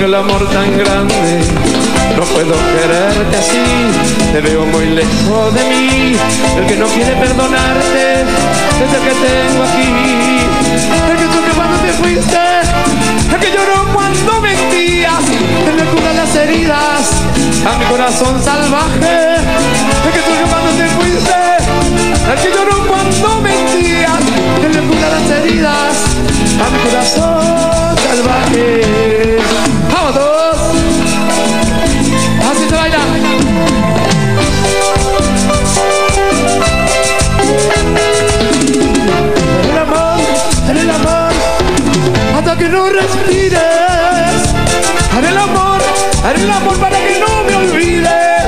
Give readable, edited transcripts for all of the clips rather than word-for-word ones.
tengo el amor tan grande, no puedo quererte así. Te veo muy lejos de mí, el que no quiere perdonarte es el que tengo aquí. El que sufre cuando te fuiste, el que lloró cuando mentías, el que cura las heridas a mi corazón salvaje. El que sufre cuando te fuiste, el que lloró cuando mentías, el que cura las heridas a mi corazón salvaje. ¡Vamos todos! ¡Así se baila! El amor, hasta que no respires. Haré el amor para que no me olvides.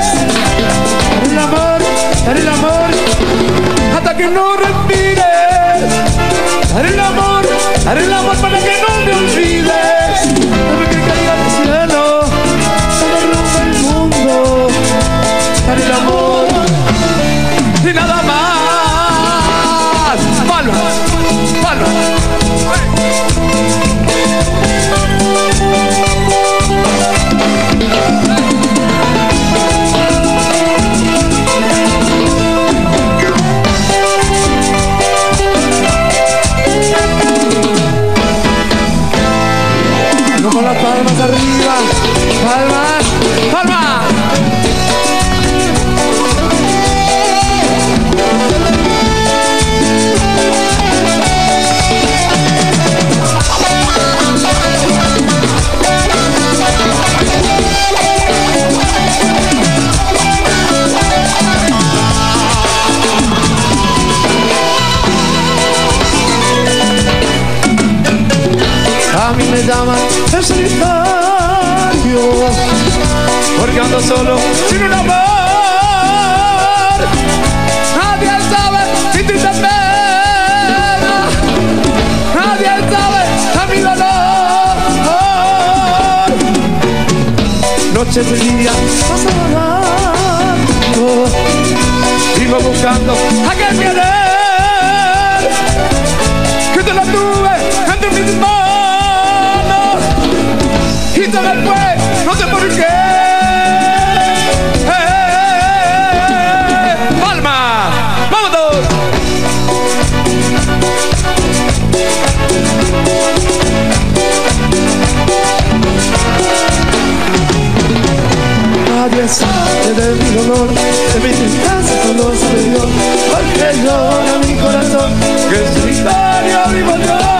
Haré el amor, hasta que no respires. Haré el amor para que no me olvides. Para que caiga del cielo, se derrumbe el mundo. Haré el amor y nada más. Palmas, palmas. Con las palmas arriba, palmas, palmas. A mí me llaman el solitario, porque ando solo sin un amor. Nadie sabe mi triste pena, nadie sabe a mi dolor. Noches y días pasando, sigo buscando aquel querer que te lo tuve entre mis manos. Y se me fue, no sé por qué. ¡Palma! ¡Vamos todos! Nadie sabe de mi dolor, de mi tristeza solo sabe Dios, porque llora mi corazón, que solitario vivo yo.